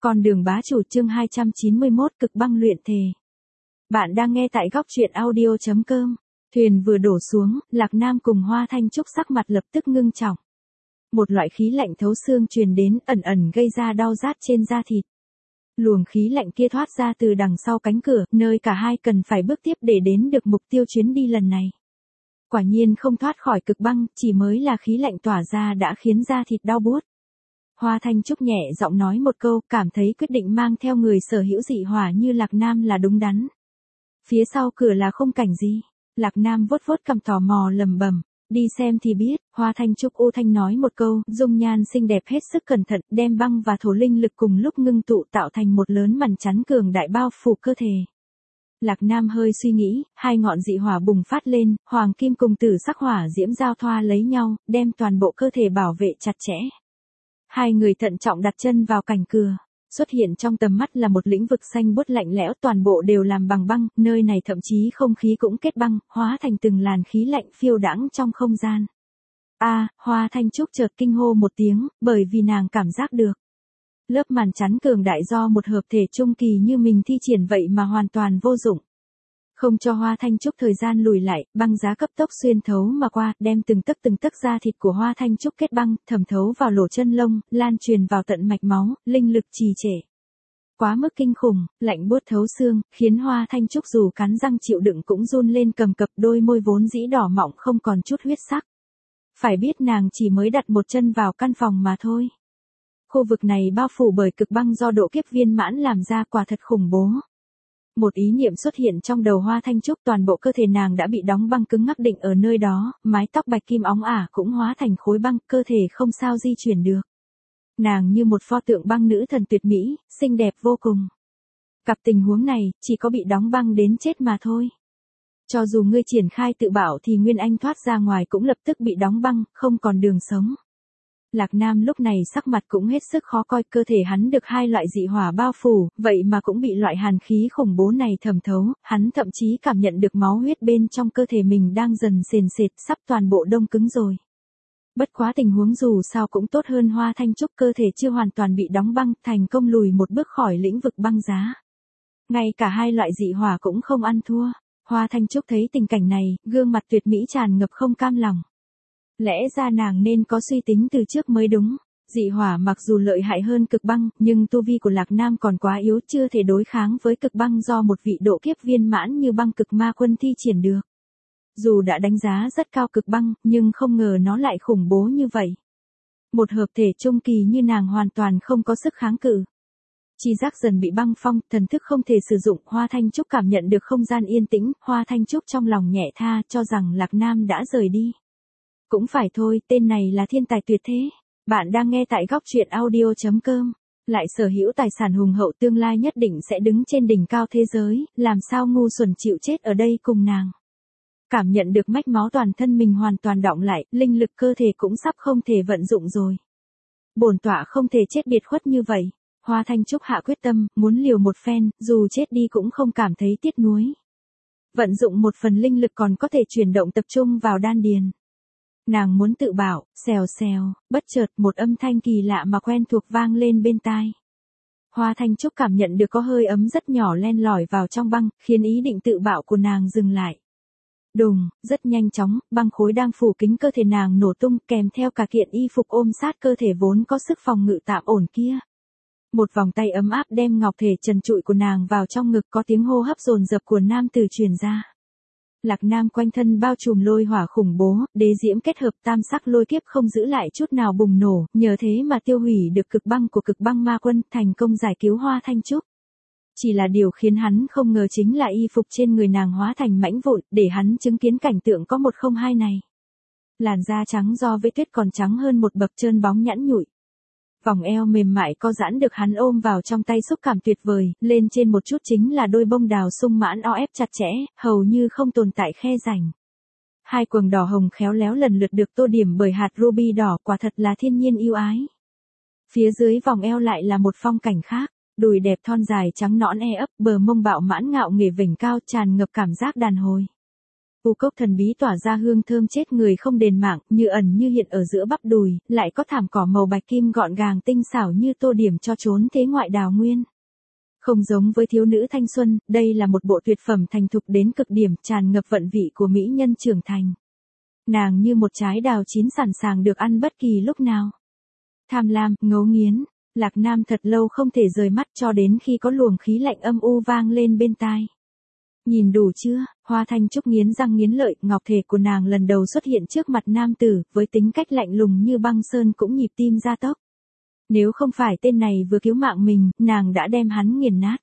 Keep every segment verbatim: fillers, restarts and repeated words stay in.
Con đường bá chủ chương hai trăm chín mươi mốt cực băng luyện thể. Bạn đang nghe tại góc truyện audio chấm com. Thuyền vừa đổ xuống, Lạc Nam cùng Hoa Thanh Trúc sắc mặt lập tức ngưng trọng. Một loại khí lạnh thấu xương truyền đến, ẩn ẩn gây ra đau rát trên da thịt. Luồng khí lạnh kia thoát ra từ đằng sau cánh cửa, nơi cả hai cần phải bước tiếp để đến được mục tiêu chuyến đi lần này. Quả nhiên không thoát khỏi cực băng, chỉ mới là khí lạnh tỏa ra đã khiến da thịt đau buốt. Hoa Thanh Trúc nhẹ giọng nói một câu, cảm thấy quyết định mang theo người sở hữu dị hỏa như Lạc Nam là đúng đắn. Phía sau cửa là khung cảnh gì? Lạc Nam vuốt vuốt cằm tò mò lầm bầm, đi xem thì biết. Hoa Thanh Trúc u thanh nói một câu, dung nhan xinh đẹp hết sức cẩn thận, đem băng và thổ linh lực cùng lúc ngưng tụ tạo thành một lớn màn chắn cường đại bao phủ cơ thể. Lạc Nam hơi suy nghĩ, hai ngọn dị hỏa bùng phát lên, hoàng kim cùng tử sắc hỏa diễm giao thoa lấy nhau, đem toàn bộ cơ thể bảo vệ chặt chẽ. Hai người thận trọng đặt chân vào cạnh cửa, xuất hiện trong tầm mắt là một lĩnh vực xanh buốt lạnh lẽo, toàn bộ đều làm bằng băng, nơi này thậm chí không khí cũng kết băng, hóa thành từng làn khí lạnh phiêu đãng trong không gian. A, à, Hoa Thanh Trúc chợt kinh hô một tiếng, bởi vì nàng cảm giác được. Lớp màn chắn cường đại do một hợp thể trung kỳ như mình thi triển vậy mà hoàn toàn vô dụng. Không cho Hoa Thanh Trúc thời gian lùi lại, băng giá cấp tốc xuyên thấu mà qua, đem từng tấc từng tấc da thịt của Hoa Thanh Trúc kết băng, thẩm thấu vào lỗ chân lông, lan truyền vào tận mạch máu, linh lực trì trệ. Quá mức kinh khủng, lạnh buốt thấu xương, khiến Hoa Thanh Trúc dù cắn răng chịu đựng cũng run lên cầm cập, đôi môi vốn dĩ đỏ mọng không còn chút huyết sắc. Phải biết nàng chỉ mới đặt một chân vào căn phòng mà thôi. Khu vực này bao phủ bởi cực băng do độ kiếp viên mãn làm ra, quả thật khủng bố. Một ý niệm xuất hiện trong đầu Hoa Thanh Trúc, toàn bộ cơ thể nàng đã bị đóng băng cứng ngắc định ở nơi đó, mái tóc bạch kim óng ả cũng hóa thành khối băng, cơ thể không sao di chuyển được. Nàng như một pho tượng băng nữ thần tuyệt mỹ, xinh đẹp vô cùng. Gặp tình huống này, chỉ có bị đóng băng đến chết mà thôi. Cho dù ngươi triển khai tự bảo thì Nguyên Anh thoát ra ngoài cũng lập tức bị đóng băng, không còn đường sống. Lạc Nam lúc này sắc mặt cũng hết sức khó coi, cơ thể hắn được hai loại dị hỏa bao phủ, vậy mà cũng bị loại hàn khí khủng bố này thẩm thấu, hắn thậm chí cảm nhận được máu huyết bên trong cơ thể mình đang dần sền sệt, sắp toàn bộ đông cứng rồi. Bất quá tình huống dù sao cũng tốt hơn Hoa Thanh Trúc, cơ thể chưa hoàn toàn bị đóng băng, thành công lùi một bước khỏi lĩnh vực băng giá. Ngay cả hai loại dị hỏa cũng không ăn thua. Hoa Thanh Trúc thấy tình cảnh này, gương mặt tuyệt mỹ tràn ngập không cam lòng. Lẽ ra nàng nên có suy tính từ trước mới đúng. Dị hỏa mặc dù lợi hại hơn cực băng, nhưng tu vi của Lạc Nam còn quá yếu, chưa thể đối kháng với cực băng do một vị độ kiếp viên mãn như băng cực ma quân thi triển được. Dù đã đánh giá rất cao cực băng, nhưng không ngờ nó lại khủng bố như vậy. Một hợp thể trung kỳ như nàng hoàn toàn không có sức kháng cự. Chi giác dần bị băng phong, thần thức không thể sử dụng, Hoa Thanh Trúc cảm nhận được không gian yên tĩnh, Hoa Thanh Trúc trong lòng nhẹ tha, cho rằng Lạc Nam đã rời đi. Cũng phải thôi, tên này là thiên tài tuyệt thế. Bạn đang nghe tại góc truyện audio chấm com. Lại sở hữu tài sản hùng hậu, tương lai nhất định sẽ đứng trên đỉnh cao thế giới, làm sao ngu xuẩn chịu chết ở đây cùng nàng. Cảm nhận được mách máu toàn thân mình hoàn toàn đọng lại, linh lực cơ thể cũng sắp không thể vận dụng rồi. Bổn tọa không thể chết biệt khuất như vậy. Hoa Thanh Trúc hạ quyết tâm, muốn liều một phen, dù chết đi cũng không cảm thấy tiếc nuối. Vận dụng một phần linh lực còn có thể chuyển động tập trung vào đan điền. Nàng muốn tự bảo, xèo xèo, bất chợt một âm thanh kỳ lạ mà quen thuộc vang lên bên tai. Hoa Thanh Trúc cảm nhận được có hơi ấm rất nhỏ len lỏi vào trong băng, khiến ý định tự bảo của nàng dừng lại. Đùng, rất nhanh chóng, băng khối đang phủ kín cơ thể nàng nổ tung, kèm theo cả kiện y phục ôm sát cơ thể vốn có sức phòng ngự tạm ổn kia. Một vòng tay ấm áp đem ngọc thể trần trụi của nàng vào trong ngực, có tiếng hô hấp dồn dập của nam tử truyền ra. Lạc Nam quanh thân bao trùm lôi hỏa khủng bố, đế diễm kết hợp tam sắc lôi kiếp không giữ lại chút nào bùng nổ, nhờ thế mà tiêu hủy được cực băng của cực băng ma quân, thành công giải cứu Hoa Thanh Trúc. Chỉ là điều khiến hắn không ngờ chính là y phục trên người nàng hóa thành mảnh vụn, để hắn chứng kiến cảnh tượng có một không hai này. Làn da trắng do với tuyết còn trắng hơn một bậc, trơn bóng nhẵn nhụi. Vòng eo mềm mại co giãn được hắn ôm vào trong tay xúc cảm tuyệt vời, lên trên một chút chính là đôi bông đào sung mãn o ép chặt chẽ, hầu như không tồn tại khe rãnh. Hai quầng đỏ hồng khéo léo lần lượt được tô điểm bởi hạt ruby đỏ, quả thật là thiên nhiên yêu ái. Phía dưới vòng eo lại là một phong cảnh khác, đùi đẹp thon dài trắng nõn e ấp, bờ mông bạo mãn ngạo nghễ vểnh cao, tràn ngập cảm giác đàn hồi. U cốc thần bí tỏa ra hương thơm chết người không đền mạng, như ẩn như hiện ở giữa bắp đùi, lại có thảm cỏ màu bạch kim gọn gàng tinh xảo như tô điểm cho chốn thế ngoại đào nguyên. Không giống với thiếu nữ thanh xuân, đây là một bộ tuyệt phẩm thành thục đến cực điểm, tràn ngập vận vị của mỹ nhân trưởng thành. Nàng như một trái đào chín sẵn sàng được ăn bất kỳ lúc nào. Tham lam, ngấu nghiến, Lạc Nam thật lâu không thể rời mắt cho đến khi có luồng khí lạnh âm u vang lên bên tai. Nhìn đủ chưa? Hoa Thanh Trúc nghiến răng nghiến lợi, ngọc thể của nàng lần đầu xuất hiện trước mặt nam tử, với tính cách lạnh lùng như băng sơn cũng nhịp tim gia tốc. Nếu không phải tên này vừa cứu mạng mình, nàng đã đem hắn nghiền nát.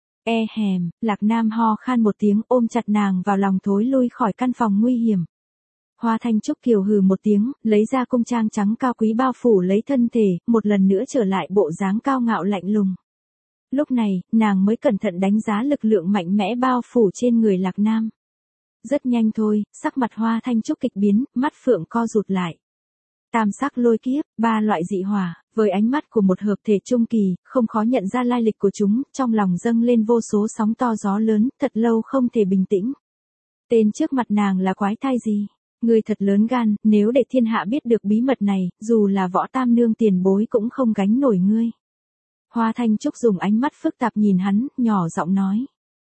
E hèm, Lạc Nam ho khan một tiếng ôm chặt nàng vào lòng thối lui khỏi căn phòng nguy hiểm. Hoa Thanh Trúc kiều hừ một tiếng, lấy ra cung trang trắng cao quý bao phủ lấy thân thể, một lần nữa trở lại bộ dáng cao ngạo lạnh lùng. Lúc này, nàng mới cẩn thận đánh giá lực lượng mạnh mẽ bao phủ trên người Lạc Nam. Rất nhanh thôi, sắc mặt Hoa Thanh Trúc kịch biến, mắt phượng co rụt lại. Tam sắc lôi kiếp, ba loại dị hỏa, với ánh mắt của một hợp thể trung kỳ, không khó nhận ra lai lịch của chúng, trong lòng dâng lên vô số sóng to gió lớn, thật lâu không thể bình tĩnh. Tên trước mặt nàng là quái thai gì? Ngươi thật lớn gan, nếu để thiên hạ biết được bí mật này, dù là võ tam nương tiền bối cũng không gánh nổi ngươi. Hoa Thanh Trúc dùng ánh mắt phức tạp nhìn hắn, nhỏ giọng nói.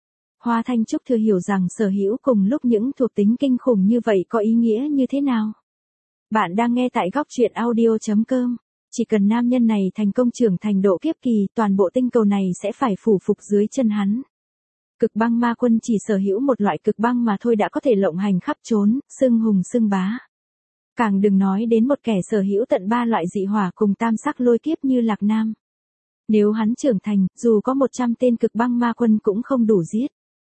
Hoa Thanh Trúc thừa hiểu rằng sở hữu cùng lúc những thuộc tính kinh khủng như vậy có ý nghĩa như thế nào. Bạn đang nghe tại góc truyện audio chấm com. Chỉ cần nam nhân này thành công trưởng thành độ kiếp kỳ, toàn bộ tinh cầu này sẽ phải phủ phục dưới chân hắn. Cực băng ma quân chỉ sở hữu một loại cực băng mà thôi đã có thể lộng hành khắp trốn, xưng hùng xưng bá. Càng đừng nói đến một kẻ sở hữu tận ba loại dị hỏa cùng tam sắc lôi kiếp như Lạc Nam. Nếu hắn trưởng thành, dù có một trăm tên cực băng ma quân cũng không đủ giết.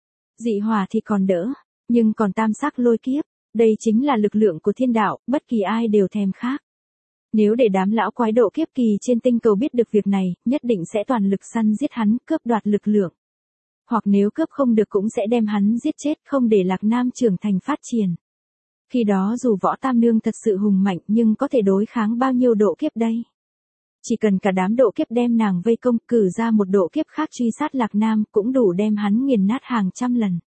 Dị hỏa thì còn đỡ, nhưng còn tam sắc lôi kiếp, đây chính là lực lượng của thiên đạo, bất kỳ ai đều thèm khát. Nếu để đám lão quái độ kiếp kỳ trên tinh cầu biết được việc này, nhất định sẽ toàn lực săn giết hắn, cướp đoạt lực lượng. Hoặc nếu cướp không được cũng sẽ đem hắn giết chết, không để Lạc Nam trưởng thành phát triển. Khi đó dù võ tam nương thật sự hùng mạnh nhưng có thể đối kháng bao nhiêu độ kiếp đây? Chỉ cần cả đám độ kiếp đem nàng vây công, cử ra một độ kiếp khác truy sát Lạc Nam cũng đủ đem hắn nghiền nát hàng trăm lần.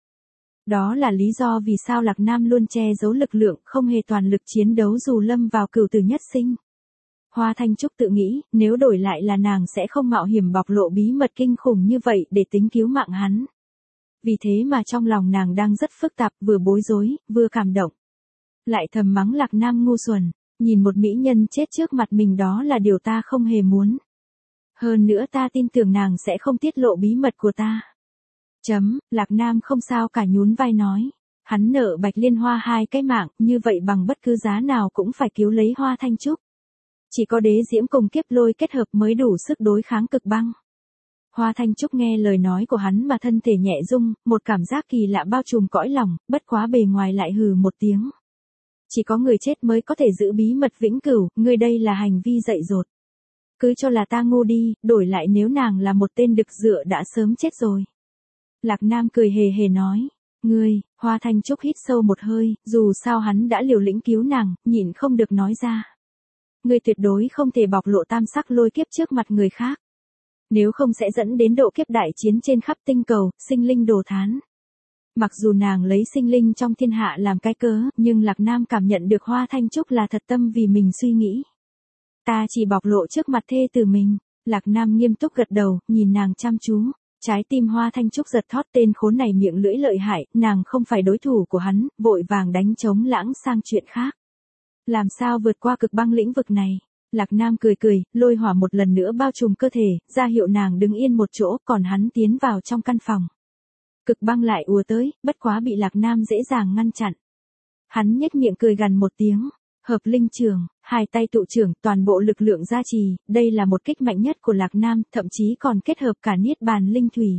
Đó là lý do vì sao Lạc Nam luôn che giấu lực lượng, không hề toàn lực chiến đấu dù lâm vào cửu tử nhất sinh. Hoa Thanh Trúc tự nghĩ, nếu đổi lại là nàng sẽ không mạo hiểm bộc lộ bí mật kinh khủng như vậy để tính cứu mạng hắn. Vì thế mà trong lòng nàng đang rất phức tạp, vừa bối rối, vừa cảm động. Lại thầm mắng Lạc Nam ngu xuẩn, nhìn một mỹ nhân chết trước mặt mình đó là điều ta không hề muốn. Hơn nữa ta tin tưởng nàng sẽ không tiết lộ bí mật của ta. Chấm, Lạc Nam không sao cả nhún vai nói. Hắn nợ Bạch Liên Hoa hai cái mạng, như vậy bằng bất cứ giá nào cũng phải cứu lấy Hoa Thanh Trúc. Chỉ có đế diễm cùng kiếp lôi kết hợp mới đủ sức đối kháng cực băng. Hoa Thanh Trúc nghe lời nói của hắn mà thân thể nhẹ rung, một cảm giác kỳ lạ bao trùm cõi lòng, bất quá bề ngoài lại hừ một tiếng. Chỉ có người chết mới có thể giữ bí mật vĩnh cửu, ngươi đây là hành vi dại dột. Cứ cho là ta ngu đi, đổi lại nếu nàng là một tên đực dựa đã sớm chết rồi. Lạc Nam cười hề hề nói. Ngươi, Hoa Thanh Trúc hít sâu một hơi, dù sao hắn đã liều lĩnh cứu nàng, nhịn không được nói ra. Ngươi tuyệt đối không thể bộc lộ tam sắc lôi kiếp trước mặt người khác. Nếu không sẽ dẫn đến độ kiếp đại chiến trên khắp tinh cầu, sinh linh đồ thán. Mặc dù nàng lấy sinh linh trong thiên hạ làm cái cớ, nhưng Lạc Nam cảm nhận được Hoa Thanh Trúc là thật tâm vì mình suy nghĩ. Ta chỉ bộc lộ trước mặt thê tử mình. Lạc Nam nghiêm túc gật đầu, nhìn nàng chăm chú. Trái tim Hoa Thanh Trúc giật thót, tên khốn này miệng lưỡi lợi hại, nàng không phải đối thủ của hắn, vội vàng đánh trống lãng sang chuyện khác. Làm sao vượt qua cực băng lĩnh vực này? Lạc Nam cười cười, lôi hỏa một lần nữa bao trùm cơ thể, ra hiệu nàng đứng yên một chỗ, còn hắn tiến vào trong căn phòng. Cực băng lại ùa tới, bất quá bị Lạc Nam dễ dàng ngăn chặn. Hắn nhếch miệng cười gằn một tiếng, hợp linh trường, hai tay tụ trưởng, toàn bộ lực lượng gia trì, đây là một kích mạnh nhất của Lạc Nam, thậm chí còn kết hợp cả niết bàn linh thủy.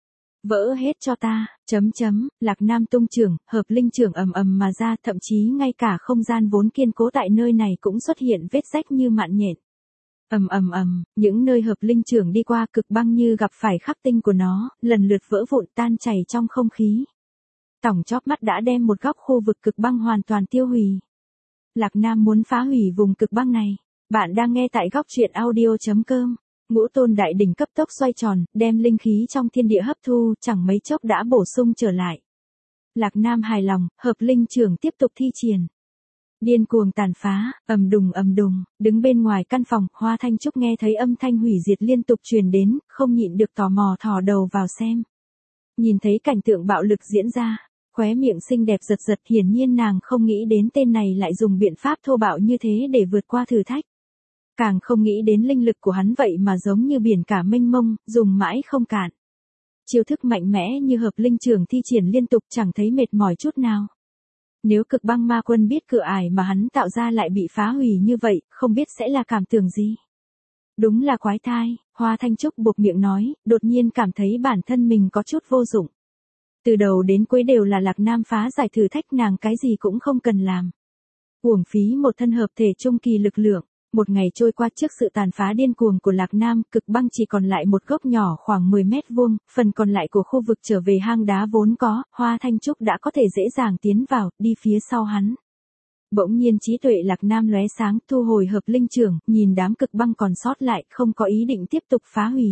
Vỡ hết cho ta, chấm chấm, Lạc Nam tung trưởng, hợp linh trưởng ầm ầm mà ra, thậm chí ngay cả không gian vốn kiên cố tại nơi này cũng xuất hiện vết rách như mạn nhện. Ầm ầm ầm, những nơi hợp linh trưởng đi qua cực băng như gặp phải khắc tinh của nó, lần lượt vỡ vụn tan chảy trong không khí. Tổng chóp mắt đã đem một góc khu vực cực băng hoàn toàn tiêu hủy. Lạc Nam muốn phá hủy vùng cực băng này. Bạn đang nghe tại góc truyện audio chấm com. Ngũ tôn đại đỉnh cấp tốc xoay tròn, đem linh khí trong thiên địa hấp thu, chẳng mấy chốc đã bổ sung trở lại. Lạc Nam hài lòng, hợp linh trưởng tiếp tục thi triển. Điên cuồng tàn phá, ầm đùng ầm đùng, đứng bên ngoài căn phòng, Hoa Thanh Trúc nghe thấy âm thanh hủy diệt liên tục truyền đến, không nhịn được tò mò thò đầu vào xem. Nhìn thấy cảnh tượng bạo lực diễn ra, khóe miệng xinh đẹp giật giật, hiển nhiên nàng không nghĩ đến tên này lại dùng biện pháp thô bạo như thế để vượt qua thử thách. Càng không nghĩ đến linh lực của hắn vậy mà giống như biển cả mênh mông, dùng mãi không cạn. Chiêu thức mạnh mẽ như hợp linh trưởng thi triển liên tục chẳng thấy mệt mỏi chút nào. Nếu Cực Băng Ma Quân biết cửa ải mà hắn tạo ra lại bị phá hủy như vậy, không biết sẽ là cảm tưởng gì. Đúng là quái thai, Hoa Thanh Trúc buộc miệng nói, đột nhiên cảm thấy bản thân mình có chút vô dụng. Từ đầu đến cuối đều là Lạc Nam phá giải thử thách, nàng cái gì cũng không cần làm. Uổng phí một thân hợp thể trung kỳ lực lượng. Một ngày trôi qua trước sự tàn phá điên cuồng của Lạc Nam, Cực Băng chỉ còn lại một góc nhỏ khoảng mười mét vuông, phần còn lại của khu vực trở về hang đá vốn có, Hoa Thanh Trúc đã có thể dễ dàng tiến vào, đi phía sau hắn. Bỗng nhiên trí tuệ Lạc Nam lóe sáng, thu hồi hợp linh trưởng, nhìn đám Cực Băng còn sót lại, không có ý định tiếp tục phá hủy.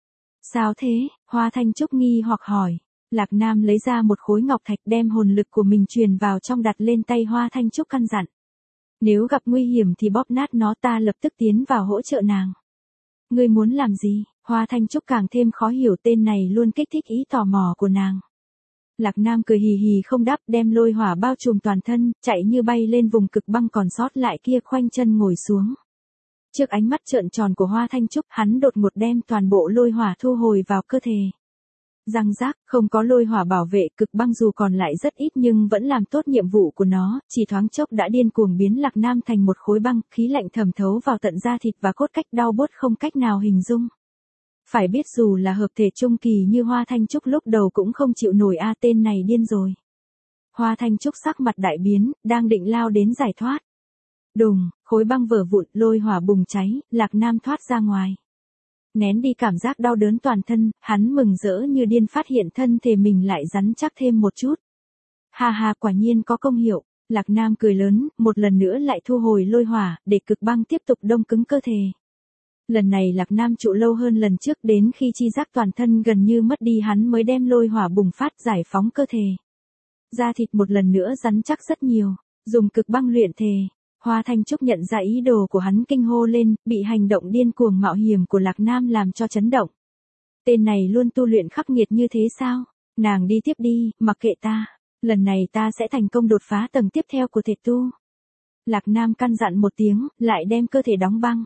Sao thế? Hoa Thanh Trúc nghi hoặc hỏi. Lạc Nam lấy ra một khối ngọc thạch, đem hồn lực của mình truyền vào trong, đặt lên tay Hoa Thanh Trúc căn dặn. Nếu gặp nguy hiểm thì bóp nát nó, ta lập tức tiến vào hỗ trợ nàng. Ngươi muốn làm gì? Hoa Thanh Trúc càng thêm khó hiểu, tên này luôn kích thích ý tò mò của nàng. Lạc Nam cười hì hì không đáp, đem lôi hỏa bao trùm toàn thân, chạy như bay lên vùng Cực Băng còn sót lại kia, khoanh chân ngồi xuống. Trước ánh mắt trợn tròn của Hoa Thanh Trúc, hắn đột ngột đem toàn bộ lôi hỏa thu hồi vào cơ thể. Răng rác, không có lôi hỏa bảo vệ, Cực Băng dù còn lại rất ít nhưng vẫn làm tốt nhiệm vụ của nó, chỉ thoáng chốc đã điên cuồng biến Lạc Nam thành một khối băng, khí lạnh thẩm thấu vào tận da thịt và cốt cách đau buốt không cách nào hình dung. Phải biết dù là hợp thể trung kỳ như Hoa Thanh Trúc lúc đầu cũng không chịu nổi, a tên này điên rồi. Hoa Thanh Trúc sắc mặt đại biến, đang định lao đến giải thoát. Đùng, khối băng vỡ vụn, lôi hỏa bùng cháy, Lạc Nam thoát ra ngoài. Nén đi cảm giác đau đớn toàn thân, hắn mừng rỡ như điên phát hiện thân thể mình lại rắn chắc thêm một chút. Ha ha, quả nhiên có công hiệu. Lạc Nam cười lớn, một lần nữa lại thu hồi lôi hỏa, để Cực Băng tiếp tục đông cứng cơ thể. Lần này Lạc Nam trụ lâu hơn lần trước, đến khi chi giác toàn thân gần như mất đi hắn mới đem lôi hỏa bùng phát giải phóng cơ thể. Da thịt một lần nữa rắn chắc rất nhiều, dùng Cực Băng luyện thể. Hoa Thanh Trúc nhận ra ý đồ của hắn, kinh hô lên, bị hành động điên cuồng mạo hiểm của Lạc Nam làm cho chấn động. Tên này luôn tu luyện khắc nghiệt như thế sao? Nàng đi tiếp đi, mặc kệ ta. Lần này ta sẽ thành công đột phá tầng tiếp theo của thể tu. Lạc Nam căn dặn một tiếng, lại đem cơ thể đóng băng.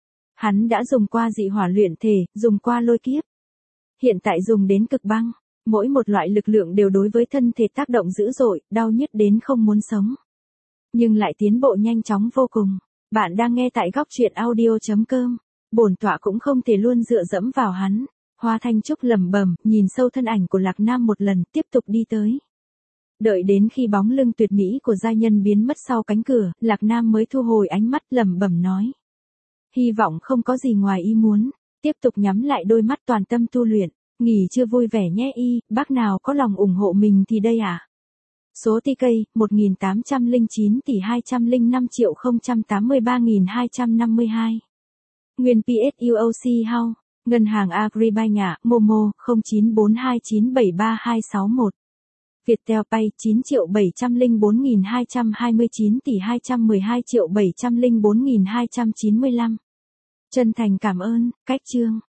Hắn đã dùng qua dị hỏa luyện thể, dùng qua lôi kiếp. Hiện tại dùng đến Cực Băng. Mỗi một loại lực lượng đều đối với thân thể tác động dữ dội, đau nhức đến không muốn sống. Nhưng lại tiến bộ nhanh chóng vô cùng. Bạn đang nghe tại góc truyện audio chấm com. Bổn tọa cũng không thể luôn dựa dẫm vào hắn. Hoa Thanh Trúc lẩm bẩm, nhìn sâu thân ảnh của Lạc Nam một lần, tiếp tục đi tới. Đợi đến khi bóng lưng tuyệt mỹ của giai nhân biến mất sau cánh cửa, Lạc Nam mới thu hồi ánh mắt, lẩm bẩm nói. Hy vọng không có gì ngoài ý muốn. Tiếp tục nhắm lại đôi mắt, toàn tâm tu luyện. Nghỉ chưa vui vẻ nhé y, bác nào có lòng ủng hộ mình thì đây à. Số tê ca một nghìn tám trăm lẻ chín tỷ hai trăm lẻ năm triệu không trăm tám mươi ba nghìn hai trăm năm mươi hai. Nguyên pê ét u ô xê House, Ngân hàng Agribank ạ, Momo không chín bốn hai chín bảy ba hai sáu một. Viettel Pay chín triệu bảy trăm lẻ bốn nghìn hai trăm hai mươi chín tỷ hai trăm mười hai triệu bảy trăm lẻ bốn nghìn hai trăm chín mươi lăm. Chân thành cảm ơn, cách chương.